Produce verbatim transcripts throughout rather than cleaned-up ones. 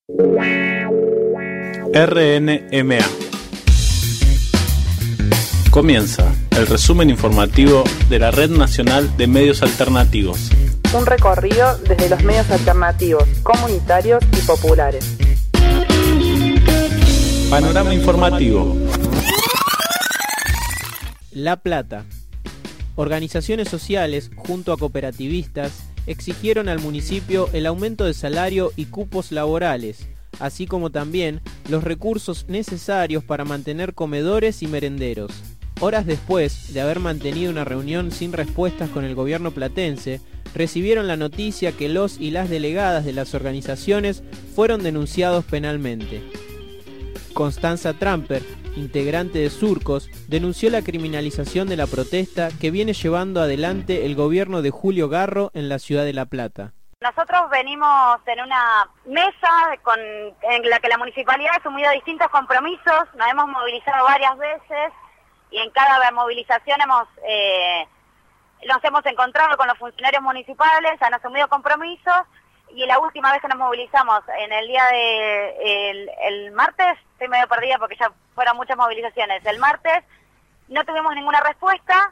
R N M A. Comienza el resumen informativo de la Red Nacional de Medios Alternativos. Un recorrido desde los medios alternativos, comunitarios y populares. Panorama informativo. La Plata. Organizaciones sociales, junto a cooperativistas, exigieron al municipio el aumento de salario y cupos laborales, así como también los recursos necesarios para mantener comedores y merenderos. Horas después de haber mantenido una reunión sin respuestas con el gobierno platense, recibieron la noticia que los y las delegadas de las organizaciones fueron denunciados penalmente. Constanza Tramper, integrante de Surcos, denunció la criminalización de la protesta que viene llevando adelante el gobierno de Julio Garro en la ciudad de La Plata. Nosotros venimos en una mesa con, en la que la municipalidad ha asumido distintos compromisos, nos hemos movilizado varias veces y en cada movilización hemos eh, nos hemos encontrado con los funcionarios municipales, han asumido compromisos y la última vez que nos movilizamos en el día de el, el martes, estoy medio perdida porque ya fueron muchas movilizaciones, el martes no tuvimos ninguna respuesta,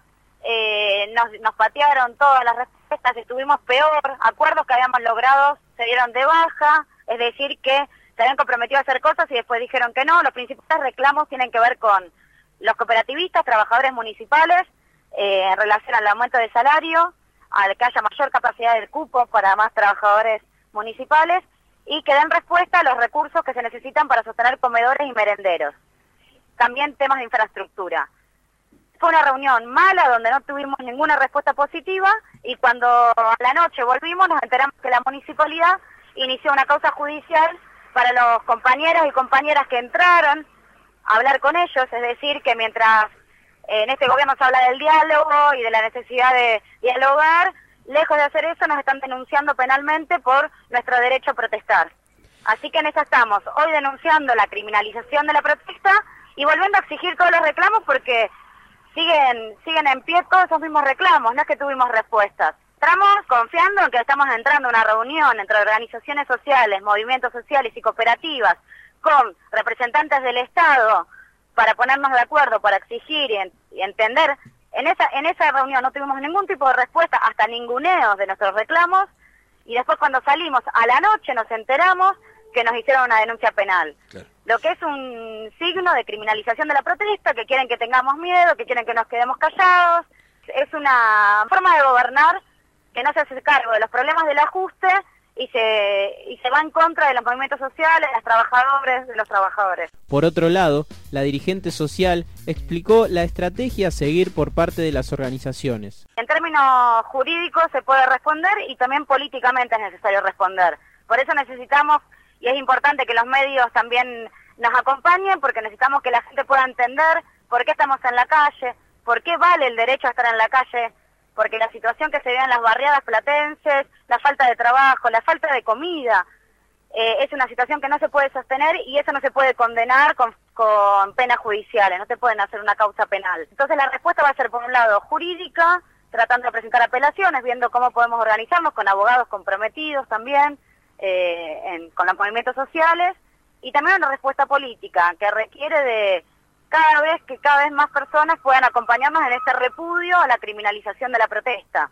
eh, nos, nos patearon todas las respuestas, estuvimos peor, acuerdos que habíamos logrado se dieron de baja, es decir que se habían comprometido a hacer cosas y después dijeron que no. Los principales reclamos tienen que ver con los cooperativistas, trabajadores municipales, eh, en relación al aumento de salario, a que haya mayor capacidad del cupo para más trabajadores municipales y que den respuesta a los recursos que se necesitan para sostener comedores y merenderos. También temas de infraestructura. Fue una reunión mala donde no tuvimos ninguna respuesta positiva y cuando a la noche volvimos nos enteramos que la municipalidad inició una causa judicial para los compañeros y compañeras que entraron a hablar con ellos, es decir, que mientras en este gobierno se habla del diálogo y de la necesidad de dialogar, lejos de hacer eso nos están denunciando penalmente por nuestro derecho a protestar. Así que en eso estamos, hoy denunciando la criminalización de la protesta y volviendo a exigir todos los reclamos porque siguen siguen en pie todos esos mismos reclamos, no es que tuvimos respuestas. Estamos confiando en que estamos entrando a una reunión entre organizaciones sociales, movimientos sociales y cooperativas con representantes del Estado para ponernos de acuerdo, para exigir y, en, y entender. En esa en esa reunión no tuvimos ningún tipo de respuesta, hasta ninguneos de nuestros reclamos, y después cuando salimos a la noche nos enteramos que nos hicieron una denuncia penal. Claro. Lo que es un signo de criminalización de la protesta, que quieren que tengamos miedo, que quieren que nos quedemos callados. Es una forma de gobernar que no se hace cargo de los problemas del ajuste y se y se va en contra de los movimientos sociales, de los trabajadores, de los trabajadores. Por otro lado, la dirigente social explicó la estrategia a seguir por parte de las organizaciones. En términos jurídicos se puede responder y también políticamente es necesario responder. Por eso necesitamos, y es importante que los medios también nos acompañen, porque necesitamos que la gente pueda entender por qué estamos en la calle, por qué vale el derecho a estar en la calle, porque la situación que se ve en las barriadas platenses, la falta de trabajo, la falta de comida, eh, es una situación que no se puede sostener y eso no se puede condenar con, con penas judiciales, no se pueden hacer una causa penal. Entonces la respuesta va a ser, por un lado, jurídica, tratando de presentar apelaciones, viendo cómo podemos organizarnos con abogados comprometidos también, eh, en, con los movimientos sociales, y también una respuesta política que requiere de cada vez que cada vez más personas puedan acompañarnos en este repudio a la criminalización de la protesta.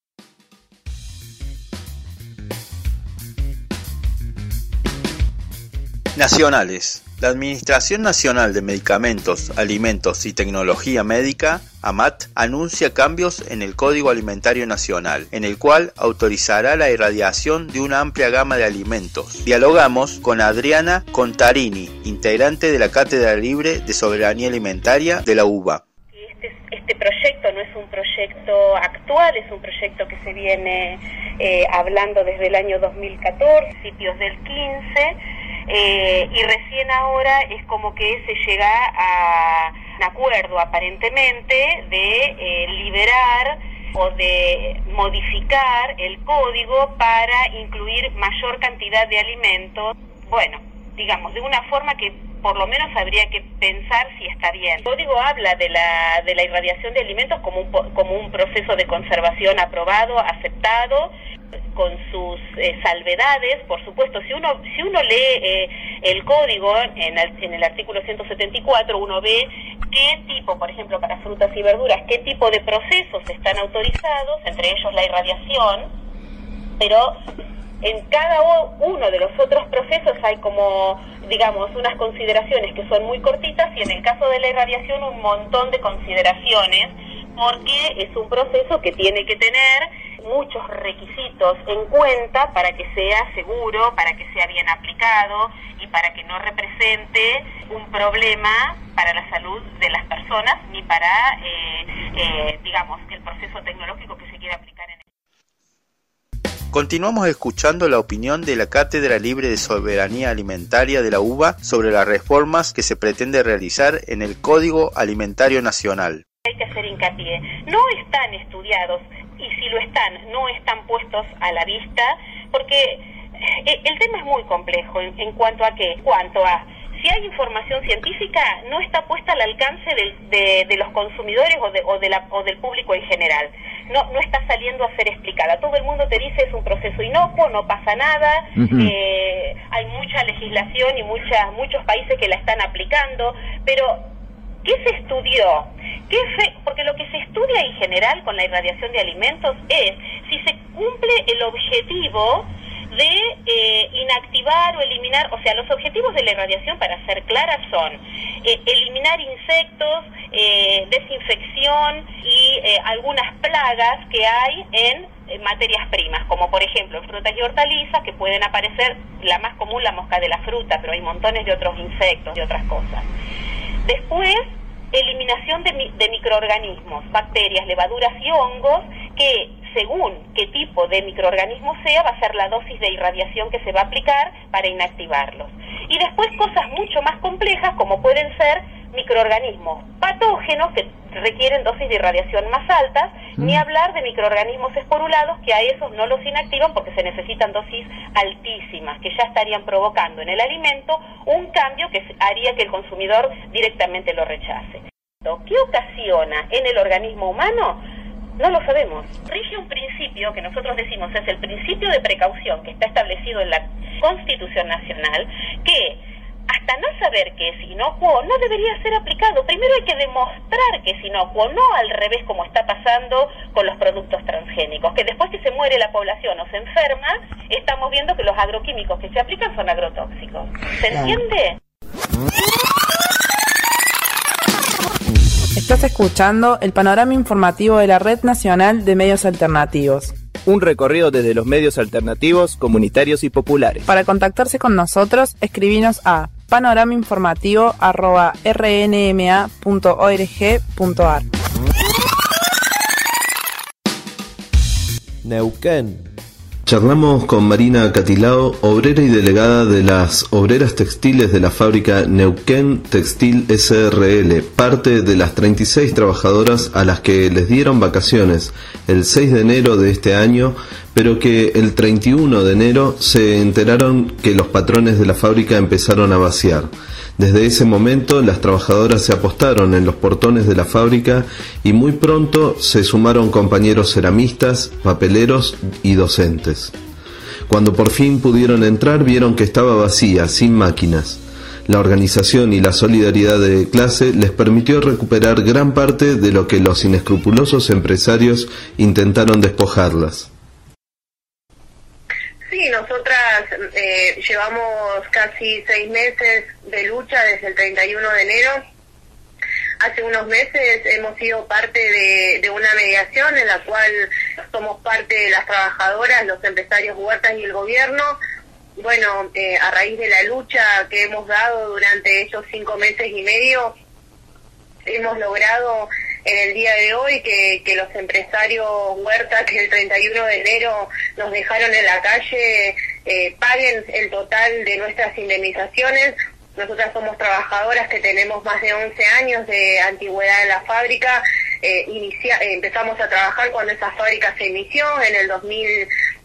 Nacionales. La Administración Nacional de Medicamentos, Alimentos y Tecnología Médica, AMAT, anuncia cambios en el Código Alimentario Nacional, en el cual autorizará la irradiación de una amplia gama de alimentos. Dialogamos con Adriana Contarini, integrante de la Cátedra Libre de Soberanía Alimentaria de la U B A. Este, este proyecto no es un proyecto actual, es un proyecto que se viene eh, hablando desde el año dos mil catorce, principios del quince, Eh, y recién ahora es como que se llega a un acuerdo aparentemente de eh, liberar o de modificar el código para incluir mayor cantidad de alimentos. Bueno, digamos, de una forma que por lo menos habría que pensar si está bien. El código habla de la de la irradiación de alimentos como un, como un proceso de conservación aprobado, aceptado, con sus eh, salvedades. Por supuesto, si uno si uno lee eh, el código en el, en el artículo ciento setenta y cuatro, uno ve qué tipo, por ejemplo, para frutas y verduras, qué tipo de procesos están autorizados, entre ellos la irradiación, pero en cada uno de los otros procesos hay como, digamos, unas consideraciones que son muy cortitas, y en el caso de la irradiación un montón de consideraciones, porque es un proceso que tiene que tener muchos requisitos en cuenta para que sea seguro, para que sea bien aplicado y para que no represente un problema para la salud de las personas ni para, eh, eh, digamos, el proceso tecnológico que se quiere aplicar en el... Continuamos escuchando la opinión de la Cátedra Libre de Soberanía Alimentaria de la U B A sobre las reformas que se pretende realizar en el Código Alimentario Nacional. Hay que hacer hincapié, no están estudiados, y si lo están, no están puestos a la vista, porque el tema es muy complejo en, en cuanto a qué, cuanto a si hay información científica, no está puesta al alcance del, de, de los consumidores o, de, o, de la, o del público en general. No, no está saliendo a ser explicada. Todo el mundo te dice es un proceso inocuo, no pasa nada, uh-huh. eh, hay mucha legislación y muchas, muchos países que la están aplicando, pero ¿qué se estudió? ¿Qué fe? Porque lo que se estudia en general con la irradiación de alimentos es si se cumple el objetivo de eh, inactivar o eliminar, o sea, los objetivos de la irradiación, para ser claras, son eh, eliminar insectos, eh, desinfección y eh, algunas plagas que hay en, en materias primas, como por ejemplo en frutas y hortalizas, que pueden aparecer, la más común, la mosca de la fruta, pero hay montones de otros insectos y otras cosas. Después, eliminación de, de microorganismos, bacterias, levaduras y hongos, que según qué tipo de microorganismo sea, va a ser la dosis de irradiación que se va a aplicar para inactivarlos. Y después cosas mucho más complejas, como pueden ser microorganismos patógenos que requieren dosis de irradiación más altas, mm. ni hablar de microorganismos esporulados, que a esos no los inactivan porque se necesitan dosis altísimas, que ya estarían provocando en el alimento un cambio que haría que el consumidor directamente lo rechace. ¿Qué ocasiona en el organismo humano? No lo sabemos. Rige un principio que nosotros decimos es el principio de precaución, que está establecido en la Constitución Nacional, que hasta no saber que es inocuo no debería ser aplicado. Primero hay que demostrar que es inocuo, no al revés como está pasando con los productos transgénicos, que después que se muere la población o se enferma, estamos viendo que los agroquímicos que se aplican son agrotóxicos. ¿Se entiende? Estás escuchando el panorama informativo de la Red Nacional de Medios Alternativos. Un recorrido desde los medios alternativos, comunitarios y populares. Para contactarse con nosotros, escribinos a panoramainformativo arroba r n m a punto org punto a r. Neuquén. Charlamos con Marina Catilao, obrera y delegada de las obreras textiles de la fábrica Neuquén Textil S R L, parte de las treinta y seis trabajadoras a las que les dieron vacaciones el seis de enero de este año, pero que el treinta y uno de enero se enteraron que los patrones de la fábrica empezaron a vaciar. Desde ese momento las trabajadoras se apostaron en los portones de la fábrica y muy pronto se sumaron compañeros ceramistas, papeleros y docentes. Cuando por fin pudieron entrar, vieron que estaba vacía, sin máquinas. La organización y la solidaridad de clase les permitió recuperar gran parte de lo que los inescrupulosos empresarios intentaron despojarlas. Sí, nosotras eh, llevamos casi seis meses de lucha desde el treinta y uno de enero. Hace unos meses hemos sido parte de, de una mediación en la cual somos parte de las trabajadoras, los empresarios Huertas y el gobierno. Bueno, eh, a raíz de la lucha que hemos dado durante estos cinco meses y medio, hemos logrado en el día de hoy que, que los empresarios Huerta, que el treinta y uno de enero nos dejaron en la calle, eh, paguen el total de nuestras indemnizaciones. Nosotras somos trabajadoras que tenemos más de once años de antigüedad en la fábrica. Eh, inicia, eh, empezamos a trabajar cuando esa fábrica se inició en el dos mil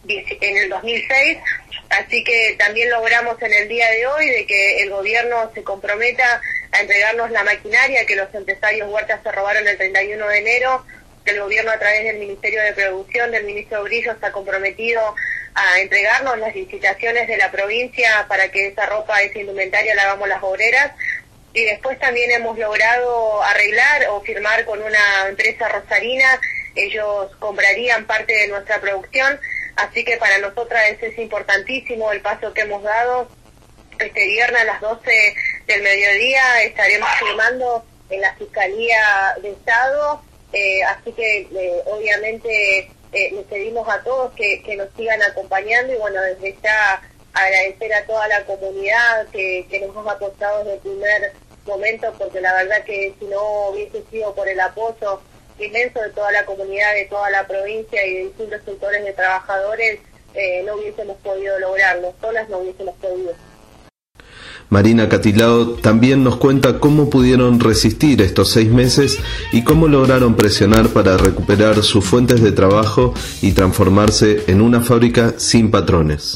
en el dos mil seis, así que también logramos en el día de hoy de que el gobierno se comprometa a entregarnos la maquinaria que los empresarios huertas se robaron el treinta y uno de enero, que el gobierno a través del Ministerio de Producción, del ministro Brillo, está comprometido a entregarnos las licitaciones de la provincia para que esa ropa, esa indumentaria la hagamos las obreras. Y después también hemos logrado arreglar o firmar con una empresa rosarina, ellos comprarían parte de nuestra producción, así que para nosotras ese es importantísimo el paso que hemos dado. Este viernes a las doce del mediodía estaremos firmando en la Fiscalía de Estado, eh, así que eh, obviamente eh, les pedimos a todos que, que nos sigan acompañando y bueno, desde ya agradecer a toda la comunidad que, que nos ha apoyado desde el primer momento, porque la verdad que si no hubiese sido por el apoyo inmenso de toda la comunidad, de toda la provincia y de distintos sectores de trabajadores, eh, no hubiésemos podido lograrlo, solas no hubiésemos podido. Marina Catilao también nos cuenta cómo pudieron resistir estos seis meses y cómo lograron presionar para recuperar sus fuentes de trabajo y transformarse en una fábrica sin patrones.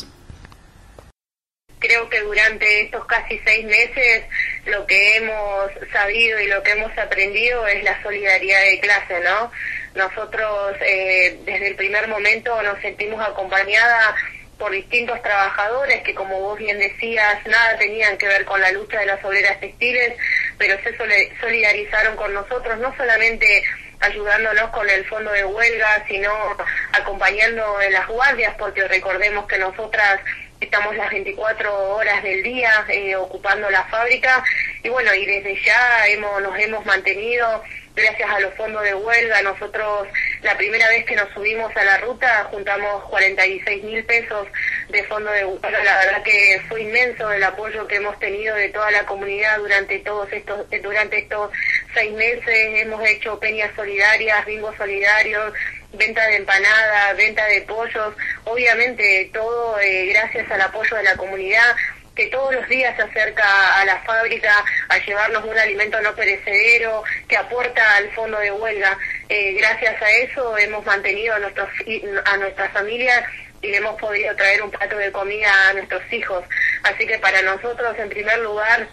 Creo que durante estos casi seis meses lo que hemos sabido y lo que hemos aprendido es la solidaridad de clase, ¿no? Nosotros eh, desde el primer momento nos sentimos acompañadas por distintos trabajadores que, como vos bien decías, nada tenían que ver con la lucha de las obreras textiles, pero se solidarizaron con nosotros, no solamente ayudándonos con el fondo de huelga, sino acompañando en las guardias, porque recordemos que nosotras estamos las veinticuatro horas del día eh, ocupando la fábrica, y bueno, y desde ya hemos nos hemos mantenido gracias a los fondos de huelga. Nosotros la primera vez que nos subimos a la ruta juntamos cuarenta y seis mil pesos de fondo de huelga. La verdad que fue inmenso el apoyo que hemos tenido de toda la comunidad durante todos estos durante estos seis meses. Hemos hecho peñas solidarias, bingos solidarios, venta de empanadas, venta de pollos, obviamente todo eh, gracias al apoyo de la comunidad, que todos los días se acerca a la fábrica a llevarnos un alimento no perecedero, que aporta al fondo de huelga. Eh, gracias a eso hemos mantenido a, nuestros, a nuestras familias y le hemos podido traer un plato de comida a nuestros hijos. Así que para nosotros, en primer lugar,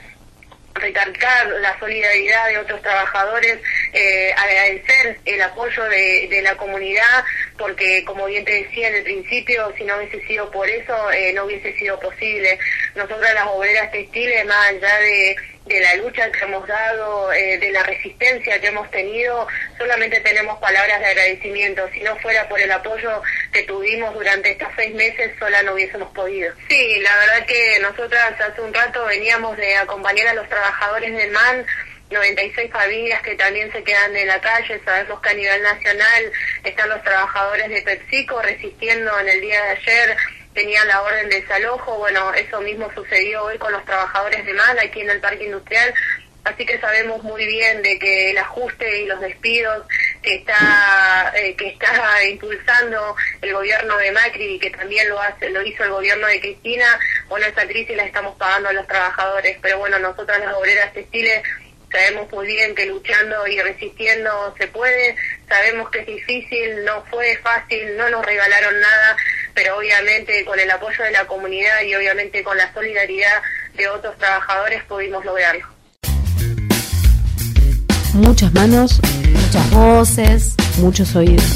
recalcar la solidaridad de otros trabajadores, eh, agradecer el apoyo de, de la comunidad, porque como bien te decía en el principio, si no hubiese sido por eso, eh, no hubiese sido posible. Nosotras las obreras textiles, más allá de, de la lucha que hemos dado, eh, de la resistencia que hemos tenido, solamente tenemos palabras de agradecimiento. Si no fuera por el apoyo que tuvimos durante estos seis meses, sola no hubiésemos podido. Sí, la verdad que nosotras hace un rato veníamos de acompañar a los trabajadores del M A N, noventa y seis familias que también se quedan en la calle. Sabemos que a nivel nacional están los trabajadores de PepsiCo resistiendo. En el día de ayer tenían la orden de desalojo. Bueno, eso mismo sucedió hoy con los trabajadores de M A N aquí en el Parque Industrial. Así que sabemos muy bien de que el ajuste y los despidos que está eh, que está impulsando el gobierno de Macri y que también lo hace lo hizo el gobierno de Cristina, bueno, esa crisis la estamos pagando a los trabajadores. Pero bueno, nosotras las obreras textiles sabemos muy bien que luchando y resistiendo se puede. Sabemos que es difícil, no fue fácil, no nos regalaron nada, pero obviamente con el apoyo de la comunidad y obviamente con la solidaridad de otros trabajadores pudimos lograrlo. Muchas manos, muchas voces, muchos oídos.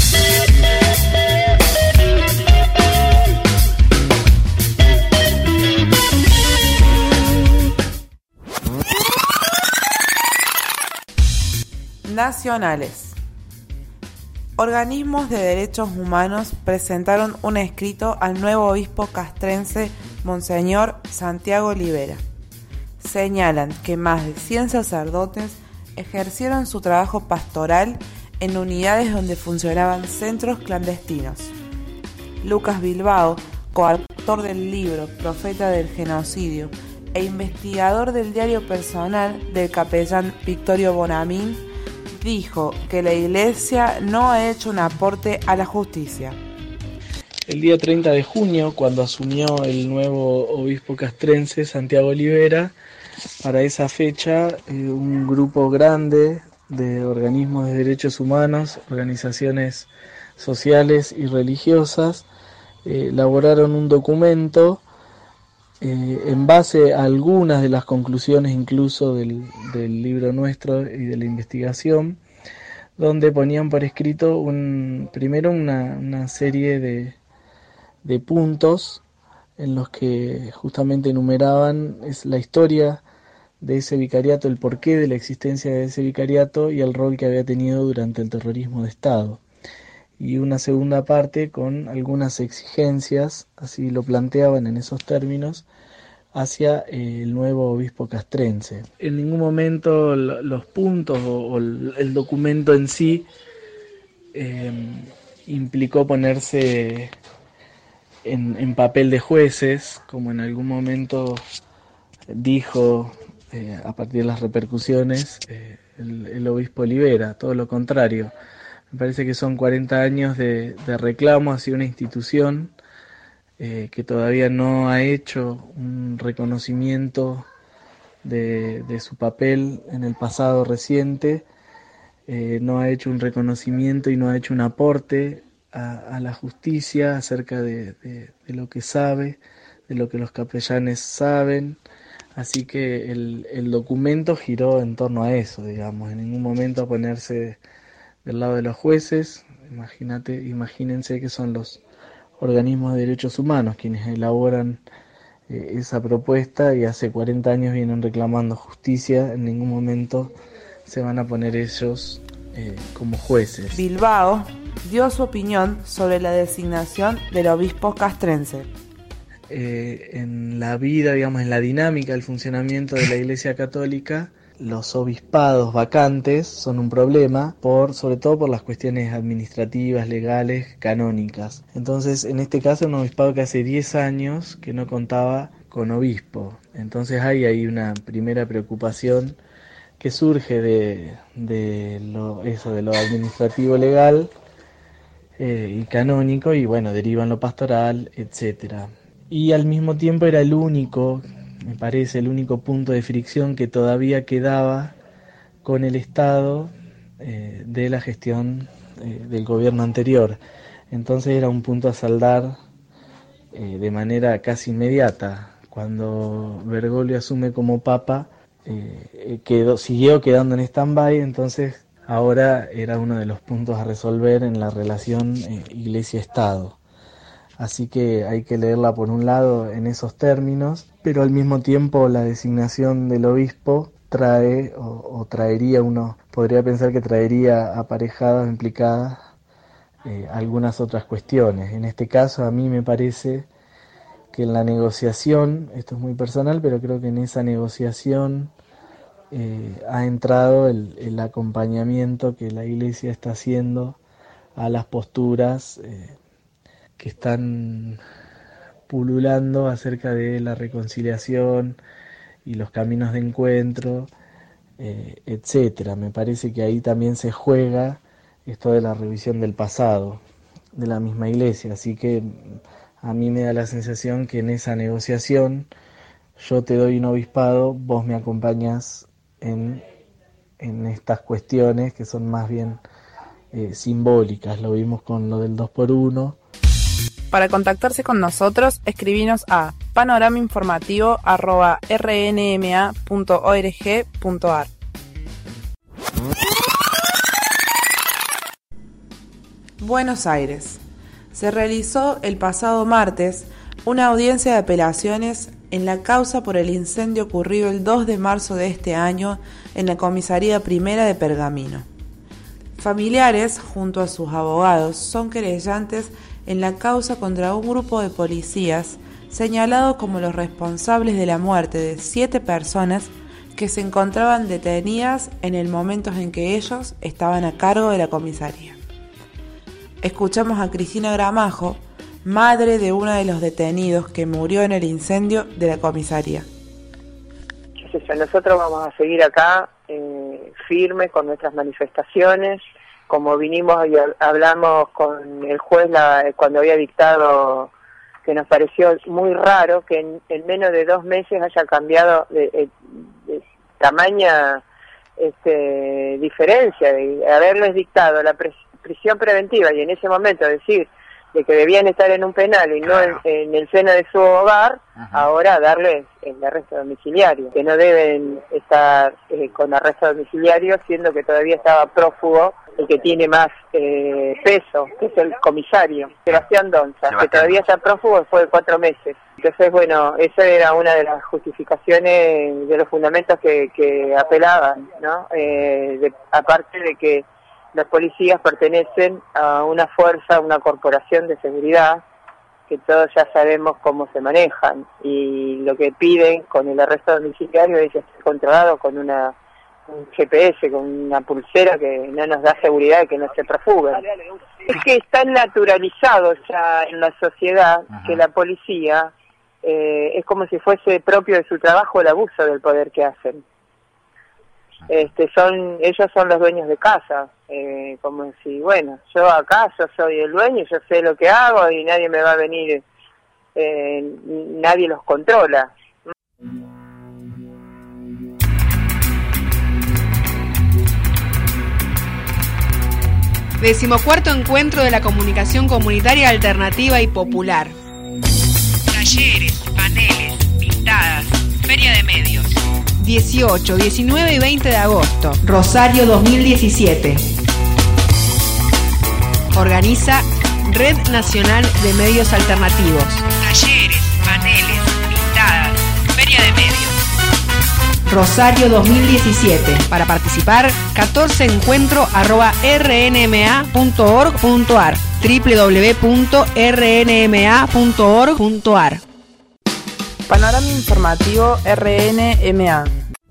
Nacionales. Organismos de derechos humanos presentaron un escrito al nuevo obispo castrense, Monseñor Santiago Olivera. Señalan que más de cien sacerdotes ejercieron su trabajo pastoral en unidades donde funcionaban centros clandestinos. Lucas Bilbao, coautor del libro Profeta del Genocidio e investigador del diario personal del capellán Victorio Bonamín, dijo que la Iglesia no ha hecho un aporte a la justicia. El día treinta de junio, cuando asumió el nuevo obispo castrense, Santiago Olivera, para esa fecha eh, un grupo grande de organismos de derechos humanos, organizaciones sociales y religiosas, eh, elaboraron un documento eh, en base a algunas de las conclusiones incluso del, del libro nuestro y de la investigación, donde ponían por escrito un, primero una, una serie de, de puntos en los que justamente enumeraban es la historia de ese vicariato, el porqué de la existencia de ese vicariato y el rol que había tenido durante el terrorismo de Estado. Y una segunda parte con algunas exigencias, así lo planteaban en esos términos, hacia eh, el nuevo obispo castrense. En ningún momento lo, los puntos o, o el, el documento en sí eh, implicó ponerse en, en papel de jueces, como en algún momento dijo eh, a partir de las repercusiones eh, el, el obispo Olivera. Todo lo contrario. Me parece que son cuarenta años de, de reclamo hacia una institución eh, que todavía no ha hecho un reconocimiento de, de su papel en el pasado reciente, eh, no ha hecho un reconocimiento y no ha hecho un aporte a, a la justicia acerca de, de, de lo que sabe, de lo que los capellanes saben. Así que el, el documento giró en torno a eso, digamos, en ningún momento a ponerse del lado de los jueces. Imagínate, imagínense que son los organismos de derechos humanos quienes elaboran eh, esa propuesta y hace cuarenta años vienen reclamando justicia. En ningún momento se van a poner ellos eh, como jueces. Bilbao dio su opinión sobre la designación del obispo castrense. Eh, en la vida, digamos, en la dinámica del funcionamiento de la Iglesia Católica, los obispados vacantes son un problema, por, sobre todo por las cuestiones administrativas, legales, canónicas. Entonces, en este caso, un obispado que hace diez años que no contaba con obispo. Entonces hay ahí una primera preocupación que surge de, de lo, eso, de lo administrativo legal eh, y canónico, y bueno, deriva en lo pastoral, etcétera. Y al mismo tiempo era el único, me parece, el único punto de fricción que todavía quedaba con el Estado eh, de la gestión eh, del gobierno anterior. Entonces era un punto a saldar eh, de manera casi inmediata. Cuando Bergoglio asume como papa, eh, quedó, siguió quedando en stand-by, entonces ahora era uno de los puntos a resolver en la relación eh, Iglesia-Estado. Así que hay que leerla por un lado en esos términos, pero al mismo tiempo la designación del obispo trae o, o traería, uno podría pensar que traería aparejadas, implicadas eh, algunas otras cuestiones. En este caso a mí me parece que en la negociación, esto es muy personal, pero creo que en esa negociación eh, ha entrado el, el acompañamiento que la Iglesia está haciendo a las posturas eh, que están pululando acerca de la reconciliación y los caminos de encuentro, eh, etcétera. Me parece que ahí también se juega esto de la revisión del pasado de la misma Iglesia, así que a mí me da la sensación que en esa negociación yo te doy un obispado, vos me acompañás en, en estas cuestiones que son más bien eh, simbólicas. Lo vimos con lo del dos por uno. Para contactarse con nosotros, escribinos a panoramainformativo arroba r n m a punto org punto a r. Buenos Aires. Se realizó el pasado martes una audiencia de apelaciones en la causa por el incendio ocurrido el dos de marzo de este año en la comisaría primera de Pergamino. Familiares, junto a sus abogados, son querellantes en la causa contra un grupo de policías señalados como los responsables de la muerte de siete personas que se encontraban detenidas en el momento en que ellos estaban a cargo de la comisaría. Escuchamos a Cristina Gramajo, madre de uno de los detenidos que murió en el incendio de la comisaría. Nosotros vamos a seguir acá eh, firmes con nuestras manifestaciones, como vinimos y hablamos con el juez la, cuando había dictado, que nos pareció muy raro que en, en menos de dos meses haya cambiado de, de, de tamaña este, diferencia, de haberles dictado la pres, prisión preventiva y en ese momento decir de que debían estar en un penal y no en, en el seno de su hogar, ajá, ahora darles el arresto domiciliario, que no deben estar eh, con arresto domiciliario, siendo que todavía estaba prófugo el que tiene más eh, peso, que es el comisario, Sebastián Donza, Sebastián. que todavía está prófugo después de cuatro meses. Entonces, bueno, esa era una de las justificaciones, de los fundamentos que, que apelaban, ¿no? Eh, de, aparte de que los policías pertenecen a una fuerza, una corporación de seguridad, que todos ya sabemos cómo se manejan, y lo que piden con el arresto domiciliario es que esté controlado con una un G P S, con una pulsera que no nos da seguridad de que no se profuguen. Es que está naturalizado ya en la sociedad, ajá, que la policía eh, es como si fuese propio de su trabajo el abuso del poder que hacen. Este, son ellos son los dueños de casa, eh, como si, bueno, yo acá, yo soy el dueño, yo sé lo que hago y nadie me va a venir, eh, nadie los controla. Decimocuarto encuentro de la comunicación comunitaria alternativa y popular. Talleres, paneles, pintadas, feria de medios. dieciocho, diecinueve y veinte de agosto. Rosario dos mil diecisiete. Organiza Red Nacional de Medios Alternativos. Talleres, paneles, pintadas, feria de medios. Rosario dos mil diecisiete. Para participar, catorce encuentro arroba r n m a punto org punto a r, doble u doble u doble u punto r n m a punto org punto a r. Panorama informativo R N M A.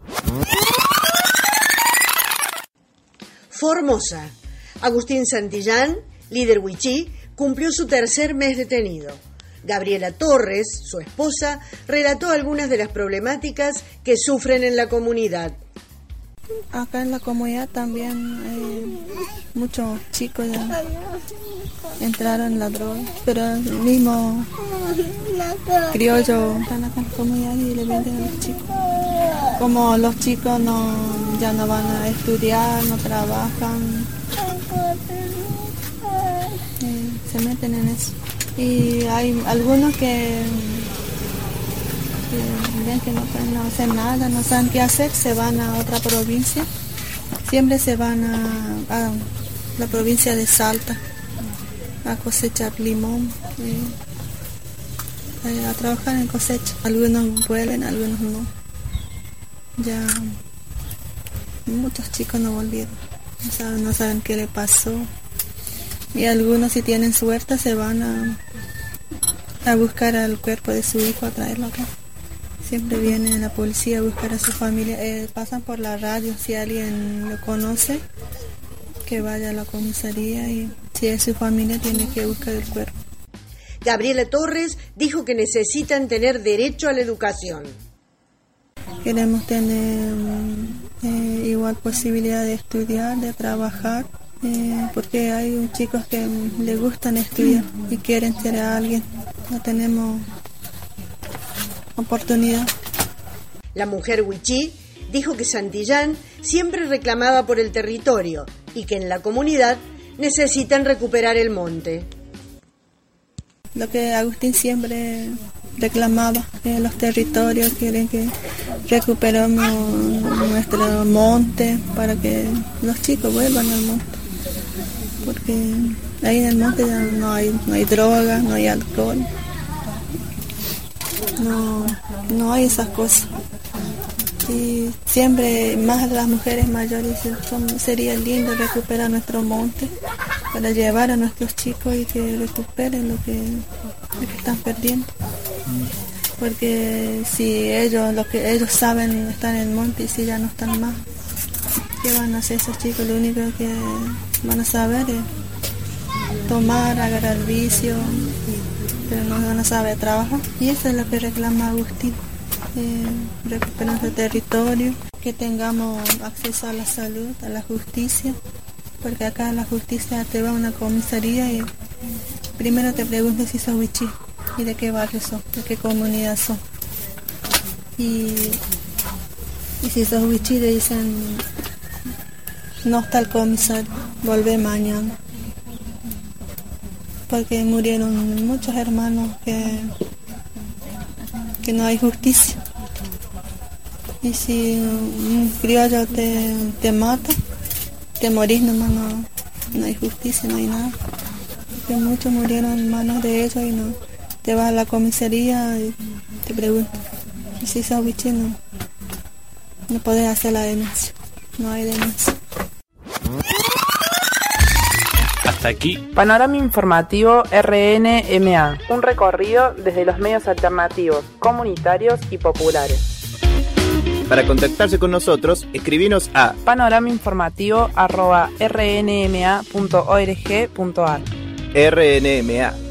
Formosa. Agustín Santillán, líder wichí, cumplió su tercer mes detenido. Gabriela Torres, su esposa, relató algunas de las problemáticas que sufren en la comunidad. Acá en la comunidad también hay muchos chicos ya entraron en la droga, pero el mismo criollo están acá en la comunidad y le venden a los chicos. Como los chicos no ya no van a estudiar, no trabajan, eh, se meten en eso. Y hay algunos que, que ven que no pueden hacer nada, no saben qué hacer, se van a otra provincia. Siempre se van a, a la provincia de Salta a cosechar limón, eh, a trabajar en cosecha. Algunos vuelven, algunos no. Ya muchos chicos no volvieron, no saben, no saben qué le pasó. Y algunos, si tienen suerte, se van a, a buscar al cuerpo de su hijo, a traerlo acá. Siempre viene la policía a buscar a su familia. Eh, pasan por la radio, si alguien lo conoce, que vaya a la comisaría, y si es su familia tiene que buscar el cuerpo. Gabriela Torres dijo que necesitan tener derecho a la educación. Queremos tener eh, igual posibilidad de estudiar, de trabajar. Eh, porque hay chicos que les gustan estudiar y quieren ser a alguien. No tenemos oportunidad. La mujer wichí dijo que Santillán siempre reclamaba por el territorio y que en la comunidad necesitan recuperar el monte. Lo que Agustín siempre reclamaba, eh, los territorios, quieren que recuperemos nuestro monte para que los chicos vuelvan al monte. Porque ahí en el monte ya no hay, no hay droga, no hay alcohol, no, no hay esas cosas. Y siempre más las mujeres mayores dicen, sería lindo recuperar nuestro monte para llevar a nuestros chicos y que recuperen lo que, lo que están perdiendo. Porque si ellos, lo que ellos saben, están en el monte y si ya no están más, ¿qué van a hacer esos chicos? Lo único que van a saber es tomar, agarrar vicio, pero no van a saber trabajar. Y eso es lo que reclama Agustín, eh, recuperar nuestro territorio, que tengamos acceso a la salud, a la justicia, porque acá la justicia te va a una comisaría y primero te preguntan si sos wichí y de qué barrio sos, de qué comunidad sos. Y, y si sos wichí te dicen, no está el comisario, volvé mañana. porque murieron muchos hermanos que, que no hay justicia. Y si un criollo te, te mata, te morís nomás, no, no hay justicia, no hay nada. Porque muchos murieron en manos de ellos y no te vas a la comisaría y te preguntan, ¿y si sos biche? No, no podés hacer la denuncia, no hay denuncia. Hasta aquí Panorama Informativo R N M A, un recorrido desde los medios alternativos, comunitarios y populares. Para contactarse con nosotros, escribinos a panoramainformativo arroba r n m a punto org punto a r. R N M A